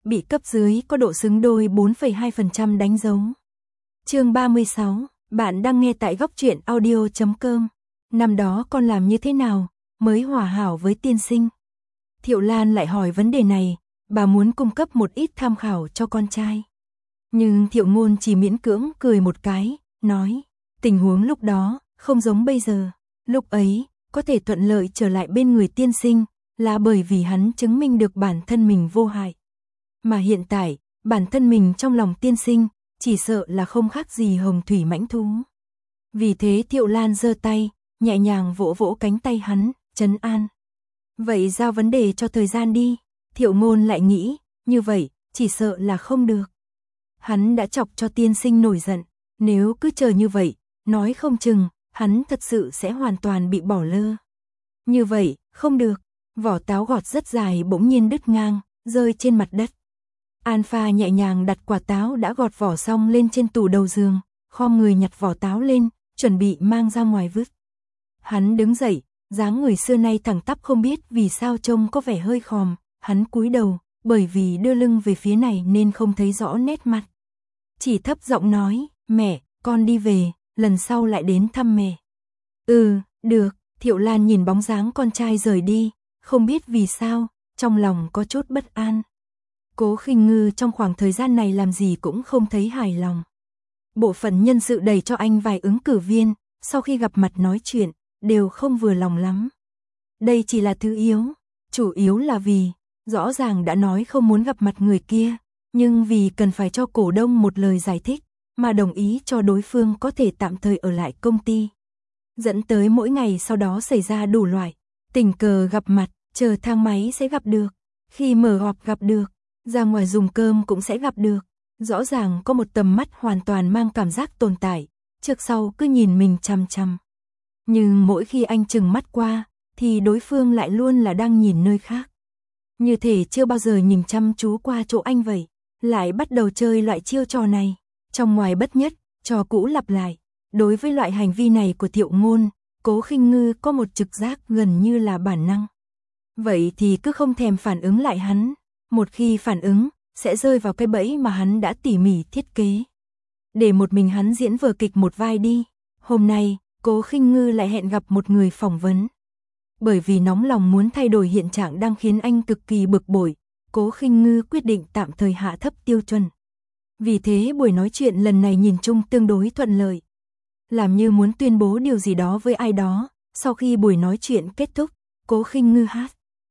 bị cấp dưới có độ xứng đôi 4,2% đánh dấu. Chương 36, bạn đang nghe tại góc truyện audio.com. Năm đó con làm như thế nào mới hòa hảo với tiên sinh? Thiệu Lan lại hỏi vấn đề này, bà muốn cung cấp một ít tham khảo cho con trai. Nhưng Thiệu Ngôn chỉ miễn cưỡng cười một cái, nói, tình huống lúc đó không giống bây giờ, lúc ấy có thể thuận lợi trở lại bên người tiên sinh là bởi vì hắn chứng minh được bản thân mình vô hại. Mà hiện tại, bản thân mình trong lòng tiên sinh chỉ sợ là không khác gì hồng thủy mãnh thú. Vì thế Thiệu Lan giơ tay, nhẹ nhàng vỗ vỗ cánh tay hắn, trấn an. Vậy giao vấn đề cho thời gian đi. Thiệu Ngôn lại nghĩ, như vậy, chỉ sợ là không được. Hắn đã chọc cho tiên sinh nổi giận, nếu cứ chờ như vậy, nói không chừng, hắn thật sự sẽ hoàn toàn bị bỏ lơ. Như vậy, không được, vỏ táo gọt rất dài bỗng nhiên đứt ngang, rơi trên mặt đất. Alpha nhẹ nhàng đặt quả táo đã gọt vỏ xong lên trên tủ đầu giường, khom người nhặt vỏ táo lên, chuẩn bị mang ra ngoài vứt. Hắn đứng dậy, dáng người xưa nay thẳng tắp không biết vì sao trông có vẻ hơi khòm, hắn cúi đầu, bởi vì đưa lưng về phía này nên không thấy rõ nét mặt. Chỉ thấp giọng nói, mẹ, con đi về, lần sau lại đến thăm mẹ. Được, Thiệu Lan nhìn bóng dáng con trai rời đi, không biết vì sao, trong lòng có chút bất an. Cố Khinh Ngư trong khoảng thời gian này làm gì cũng không thấy hài lòng. Bộ phận nhân sự đẩy cho anh vài ứng cử viên, sau khi gặp mặt nói chuyện, đều không vừa lòng lắm. Đây chỉ là thứ yếu, chủ yếu là vì, rõ ràng đã nói không muốn gặp mặt người kia, nhưng vì cần phải cho cổ đông một lời giải thích, mà đồng ý cho đối phương có thể tạm thời ở lại công ty. Dẫn tới mỗi ngày sau đó xảy ra đủ loại, tình cờ gặp mặt, chờ thang máy sẽ gặp được, khi mở họp gặp được, ra ngoài dùng cơm cũng sẽ gặp được. Rõ ràng có một tầm mắt hoàn toàn mang cảm giác tồn tại, trước sau cứ nhìn mình chằm chằm. Nhưng mỗi khi anh chừng mắt qua, thì đối phương lại luôn là đang nhìn nơi khác. Như thể chưa bao giờ nhìn chăm chú qua chỗ anh vậy, lại bắt đầu chơi loại chiêu trò này. Trong ngoài bất nhất, trò cũ lặp lại. Đối với loại hành vi này của Thiệu Ngôn, Cố Khinh Ngư có một trực giác gần như là bản năng. Vậy thì cứ không thèm phản ứng lại hắn. Một khi phản ứng, sẽ rơi vào cái bẫy mà hắn đã tỉ mỉ thiết kế. Để một mình hắn diễn vở kịch một vai đi. Hôm nay, Cố Khinh Ngư lại hẹn gặp một người phỏng vấn. Bởi vì nóng lòng muốn thay đổi hiện trạng đang khiến anh cực kỳ bực bội, Cố Khinh Ngư quyết định tạm thời hạ thấp tiêu chuẩn. Vì thế buổi nói chuyện lần này nhìn chung tương đối thuận lợi. Làm như muốn tuyên bố điều gì đó với ai đó, sau khi buổi nói chuyện kết thúc, Cố Khinh Ngư hát.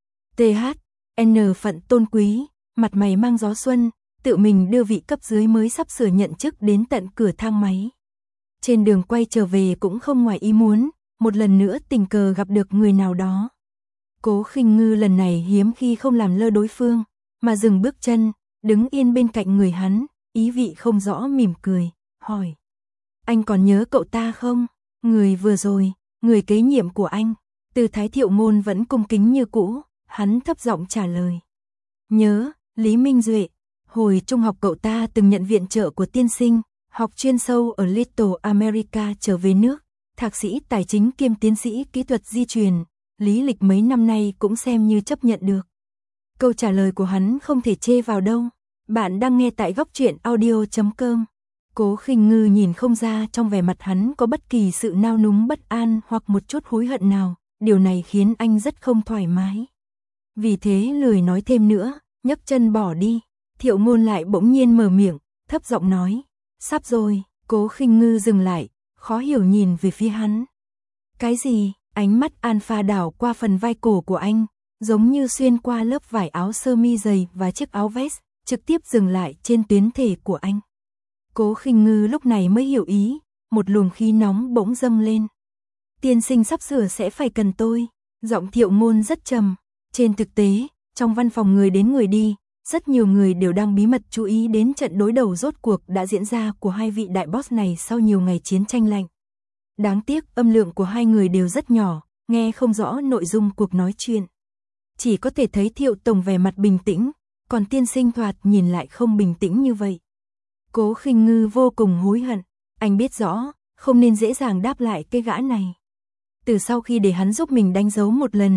THN phận tôn quý, mặt mày mang gió xuân, tự mình đưa vị cấp dưới mới sắp sửa nhận chức đến tận cửa thang máy. Trên đường quay trở về cũng không ngoài ý muốn, một lần nữa tình cờ gặp được người nào đó. Cố Khinh Ngư lần này hiếm khi không làm lơ đối phương, mà dừng bước chân, đứng yên bên cạnh người hắn, ý vị không rõ mỉm cười, hỏi. Anh còn nhớ cậu ta không? Người vừa rồi, người kế nhiệm của anh. Tư thái Thiệu Ngôn vẫn cung kính như cũ, hắn thấp giọng trả lời. Nhớ, Lý Minh Duệ. Hồi trung học cậu ta từng nhận viện trợ của tiên sinh, học chuyên sâu ở Little America trở về nước, thạc sĩ tài chính kiêm tiến sĩ kỹ thuật di truyền, lý lịch mấy năm nay cũng xem như chấp nhận được. Câu trả lời của hắn không thể chê vào đâu. Bạn đang nghe tại góc truyện audio.com. Cố Khinh Ngư nhìn không ra trong vẻ mặt hắn có bất kỳ sự nao núng bất an hoặc một chút hối hận nào, điều này khiến anh rất không thoải mái. Vì thế lười nói thêm nữa, nhấc chân bỏ đi. Thiệu Ngôn lại bỗng nhiên mở miệng, thấp giọng nói, sắp rồi. Cố Khinh Ngư dừng lại, khó hiểu nhìn về phía hắn. Cái gì? Ánh mắt Alpha đảo qua phần vai cổ của anh, giống như xuyên qua lớp vải áo sơ mi dày và chiếc áo vest, trực tiếp dừng lại trên tuyến thể của anh. Cố Khinh Ngư lúc này mới hiểu ý, một luồng khí nóng bỗng dâng lên. Tiên sinh sắp sửa sẽ phải cần tôi. Giọng Thiệu Ngôn rất trầm. Trên thực tế, trong văn phòng người đến người đi, rất nhiều người đều đang bí mật chú ý đến trận đối đầu rốt cuộc đã diễn ra của hai vị đại boss này sau nhiều ngày chiến tranh lạnh. Đáng tiếc âm lượng của hai người đều rất nhỏ, nghe không rõ nội dung cuộc nói chuyện. Chỉ có thể thấy Thiệu Tổng vẻ mặt bình tĩnh, còn tiên sinh thoạt nhìn lại không bình tĩnh như vậy. Cố Khinh Ngư vô cùng hối hận, anh biết rõ, không nên dễ dàng đáp lại cái gã này. Từ sau khi để hắn giúp mình đánh dấu một lần,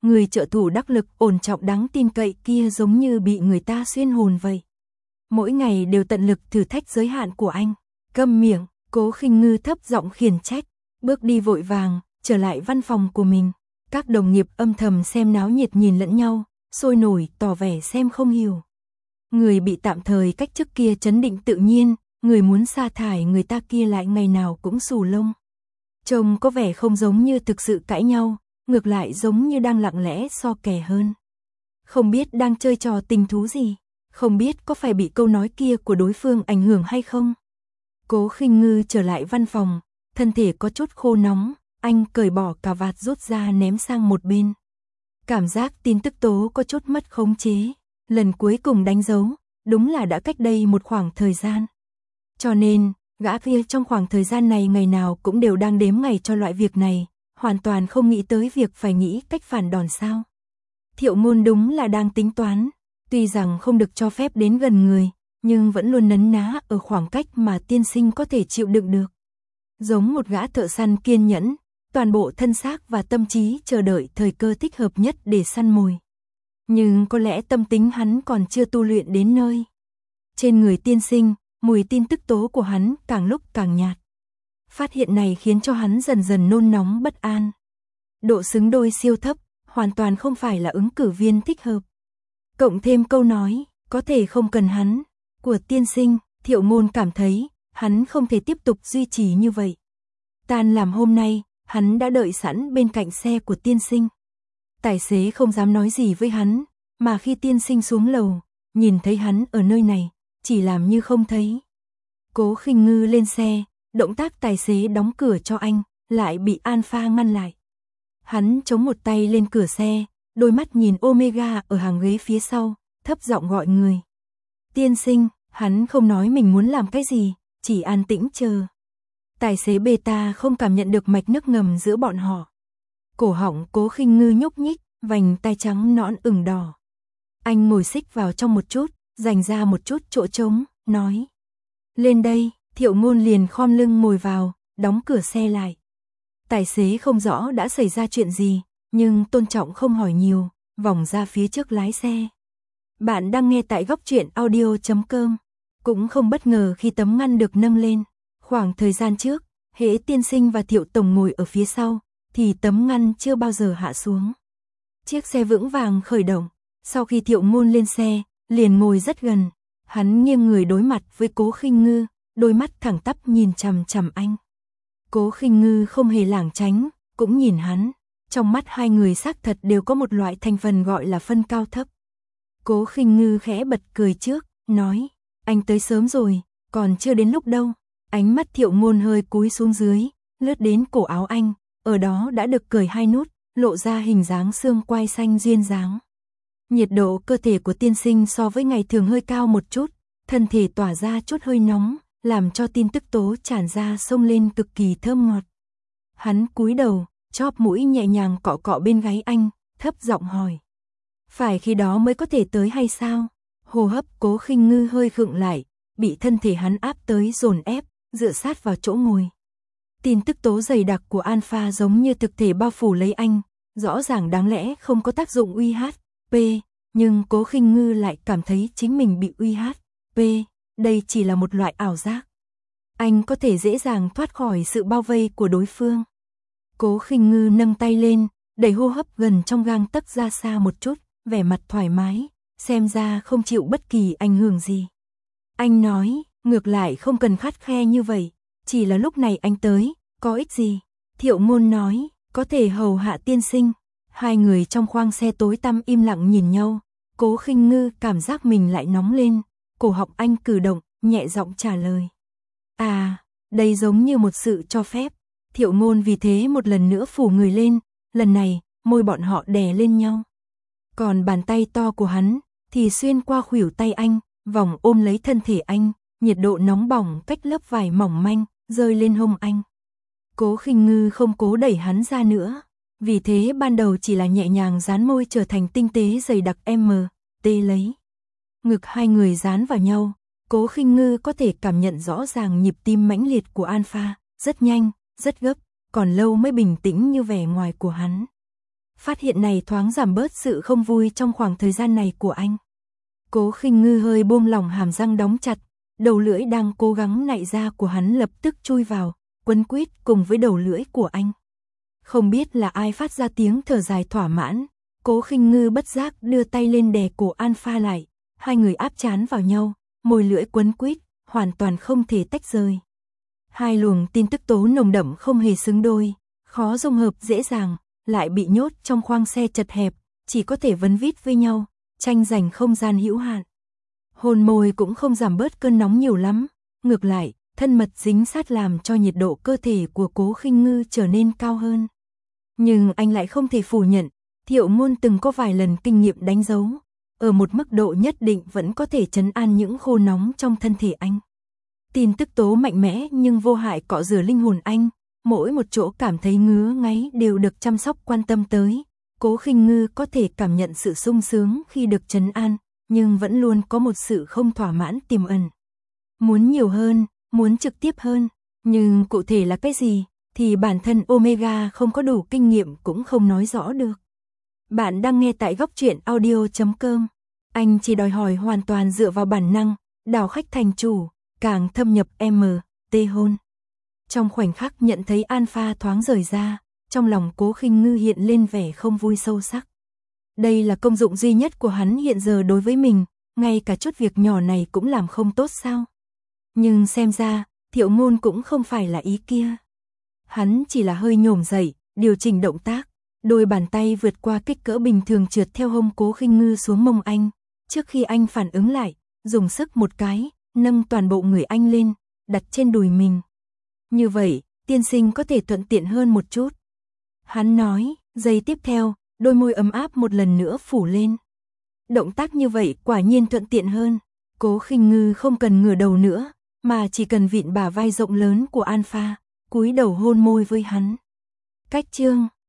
người trợ thủ đắc lực ổn trọng đáng tin cậy kia giống như bị người ta xuyên hồn vậy. Mỗi ngày đều tận lực thử thách giới hạn của anh. Câm miệng, Cố Khinh Ngư thấp giọng khiển trách, bước đi vội vàng, trở lại văn phòng của mình. Các đồng nghiệp âm thầm xem náo nhiệt nhìn lẫn nhau, sôi nổi tỏ vẻ xem không hiểu. Người bị tạm thời cách chức kia trấn định tự nhiên, người muốn sa thải người ta kia lại ngày nào cũng xù lông. Trông có vẻ không giống như thực sự cãi nhau, ngược lại giống như đang lặng lẽ so kè hơn. Không biết đang chơi trò tình thú gì, không biết có phải bị câu nói kia của đối phương ảnh hưởng hay không. Cố Khinh Ngư trở lại văn phòng, thân thể có chút khô nóng, anh cởi bỏ cà vạt rút ra ném sang một bên. Cảm giác tin tức tố có chút mất khống chế, lần cuối cùng đánh dấu, đúng là đã cách đây một khoảng thời gian. Cho nên, gã kia trong khoảng thời gian này ngày nào cũng đều đang đếm ngày cho loại việc này, hoàn toàn không nghĩ tới việc phải nghĩ cách phản đòn sao. Thiệu Ngôn đúng là đang tính toán, tuy rằng không được cho phép đến gần người, nhưng vẫn luôn nấn ná ở khoảng cách mà tiên sinh có thể chịu đựng được. Giống một gã thợ săn kiên nhẫn, toàn bộ thân xác và tâm trí chờ đợi thời cơ thích hợp nhất để săn mồi. Nhưng có lẽ tâm tính hắn còn chưa tu luyện đến nơi. Trên người tiên sinh, mùi tin tức tố của hắn càng lúc càng nhạt. Phát hiện này khiến cho hắn dần dần nôn nóng bất an. Độ xứng đôi siêu thấp, hoàn toàn không phải là ứng cử viên thích hợp. Cộng thêm câu nói, có thể không cần hắn, của tiên sinh, Thiệu Ngôn cảm thấy, hắn không thể tiếp tục duy trì như vậy. Tan làm hôm nay, hắn đã đợi sẵn bên cạnh xe của tiên sinh. Tài xế không dám nói gì với hắn, mà khi tiên sinh xuống lầu, nhìn thấy hắn ở nơi này, chỉ làm như không thấy. Cố Khinh Ngư lên xe, động tác tài xế đóng cửa cho anh, lại bị Alpha ngăn lại. Hắn chống một tay lên cửa xe, đôi mắt nhìn Omega ở hàng ghế phía sau, thấp giọng gọi người. Tiên sinh, hắn không nói mình muốn làm cái gì, chỉ an tĩnh chờ. Tài xế beta không cảm nhận được mạch nước ngầm giữa bọn họ. Cổ họng Cố Khinh Ngư nhúc nhích, vành tai trắng nõn ửng đỏ. Anh ngồi xích vào trong một chút, dành ra một chút chỗ trống, nói. Lên đây, Thiệu Ngôn liền khom lưng ngồi vào, đóng cửa xe lại. Tài xế không rõ đã xảy ra chuyện gì, nhưng tôn trọng không hỏi nhiều, vòng ra phía trước lái xe. Bạn đang nghe tại góc truyện audio.com. Cũng không bất ngờ khi tấm ngăn được nâng lên. Khoảng thời gian trước, hễ tiên sinh và Thiệu Tổng ngồi ở phía sau, thì tấm ngăn chưa bao giờ hạ xuống. Chiếc xe vững vàng khởi động, sau khi Thiệu Ngôn lên xe, liền ngồi rất gần. Hắn nghiêng người đối mặt với Cố Khinh Ngư, đôi mắt thẳng tắp nhìn chằm chằm anh. Cố Khinh Ngư không hề lảng tránh, cũng nhìn hắn. Trong mắt hai người xác thật đều có một loại thành phần gọi là phân cao thấp. Cố Khinh Ngư khẽ bật cười trước, nói, anh tới sớm rồi, còn chưa đến lúc đâu. Ánh mắt Thiệu Ngôn hơi cúi xuống dưới, lướt đến cổ áo anh, ở đó đã được cởi hai nút, lộ ra hình dáng xương quai xanh duyên dáng. Nhiệt độ cơ thể của tiên sinh so với ngày thường hơi cao một chút, thân thể tỏa ra chút hơi nóng, làm cho tin tức tố tràn ra xông lên cực kỳ thơm ngọt. Hắn cúi đầu, chóp mũi nhẹ nhàng cọ cọ bên gáy anh, thấp giọng hỏi. Phải khi đó mới có thể tới hay sao? Hô hấp Cố Khinh Ngư hơi khựng lại, bị thân thể hắn áp tới dồn ép, dựa sát vào chỗ ngồi. Tin tức tố dày đặc của Alpha giống như thực thể bao phủ lấy anh, rõ ràng đáng lẽ không có tác dụng uy HP, nhưng Cố Khinh Ngư lại cảm thấy chính mình bị uy HP, đây chỉ là một loại ảo giác. Anh có thể dễ dàng thoát khỏi sự bao vây của đối phương. Cố Khinh Ngư nâng tay lên, đẩy hô hấp gần trong gang tấc ra xa một chút, vẻ mặt thoải mái, xem ra không chịu bất kỳ ảnh hưởng gì. Anh nói, ngược lại không cần khắt khe như vậy, chỉ là lúc này anh tới, có ích gì? Thiệu Ngôn nói, có thể hầu hạ tiên sinh. Hai người trong khoang xe tối tăm im lặng nhìn nhau, Cố Khinh Ngư cảm giác mình lại nóng lên, cổ họng anh cử động, nhẹ giọng trả lời. À, đây giống như một sự cho phép. Thiệu Ngôn vì thế một lần nữa phủ người lên, lần này, môi bọn họ đè lên nhau. Còn bàn tay to của hắn, thì xuyên qua khuỷu tay anh, vòng ôm lấy thân thể anh, nhiệt độ nóng bỏng cách lớp vải mỏng manh, rơi lên hông anh. Cố Khinh Ngư không cố đẩy hắn ra nữa, vì thế ban đầu chỉ là nhẹ nhàng dán môi trở thành tinh tế dày đặc tê lấy. Ngực hai người dán vào nhau, Cố Khinh Ngư có thể cảm nhận rõ ràng nhịp tim mãnh liệt của Alpha, rất nhanh, rất gấp, còn lâu mới bình tĩnh như vẻ ngoài của hắn. Phát hiện này thoáng giảm bớt sự không vui trong khoảng thời gian này của anh. Cố Khinh Ngư hơi buông lỏng hàm răng đóng chặt, đầu lưỡi đang cố gắng nạy ra của hắn lập tức chui vào, quấn quýt cùng với đầu lưỡi của anh. Không biết là ai phát ra tiếng thở dài thỏa mãn, Cố Khinh Ngư bất giác đưa tay lên đè cổ Alpha lại, hai người áp trán vào nhau, môi lưỡi quấn quýt, hoàn toàn không thể tách rời. Hai luồng tin tức tố nồng đậm không hề xứng đôi, khó dung hợp dễ dàng, lại bị nhốt trong khoang xe chật hẹp, chỉ có thể vấn vít với nhau, tranh giành không gian hữu hạn. Hôn môi cũng không giảm bớt cơn nóng nhiều lắm, ngược lại, thân mật dính sát làm cho nhiệt độ cơ thể của Cố Khinh Ngư trở nên cao hơn. Nhưng anh lại không thể phủ nhận, Thiệu Ngôn từng có vài lần kinh nghiệm đánh dấu, ở một mức độ nhất định vẫn có thể trấn an những khô nóng trong thân thể anh. Tin tức tố mạnh mẽ nhưng vô hại cọ rửa linh hồn anh, mỗi một chỗ cảm thấy ngứa ngáy đều được chăm sóc quan tâm tới. Cố Khinh Ngư có thể cảm nhận sự sung sướng khi được trấn an, nhưng vẫn luôn có một sự không thỏa mãn tiềm ẩn. Muốn nhiều hơn, muốn trực tiếp hơn, nhưng cụ thể là cái gì, thì bản thân Omega không có đủ kinh nghiệm cũng không nói rõ được. Bạn đang nghe tại góc truyện audio.com. Anh chỉ đòi hỏi hoàn toàn dựa vào bản năng, đảo khách thành chủ, càng thâm nhập MT hôn. Trong khoảnh khắc nhận thấy Alpha thoáng rời ra, trong lòng Cố Khinh Ngư hiện lên vẻ không vui sâu sắc. Đây là công dụng duy nhất của hắn hiện giờ đối với mình, ngay cả chút việc nhỏ này cũng làm không tốt sao. Nhưng xem ra, Thiệu Ngôn cũng không phải là ý kia. Hắn chỉ là hơi nhổm dậy, điều chỉnh động tác, đôi bàn tay vượt qua kích cỡ bình thường trượt theo hông Cố Khinh Ngư xuống mông anh. Trước khi anh phản ứng lại, dùng sức một cái, nâng toàn bộ người anh lên, đặt trên đùi mình. Như vậy, tiên sinh có thể thuận tiện hơn một chút. Hắn nói, giây tiếp theo, đôi môi ấm áp một lần nữa phủ lên. Động tác như vậy quả nhiên thuận tiện hơn. Cố Khinh Ngư không cần ngửa đầu nữa, mà chỉ cần vịn bả vai rộng lớn của Alpha, cúi đầu hôn môi với hắn. Cách chương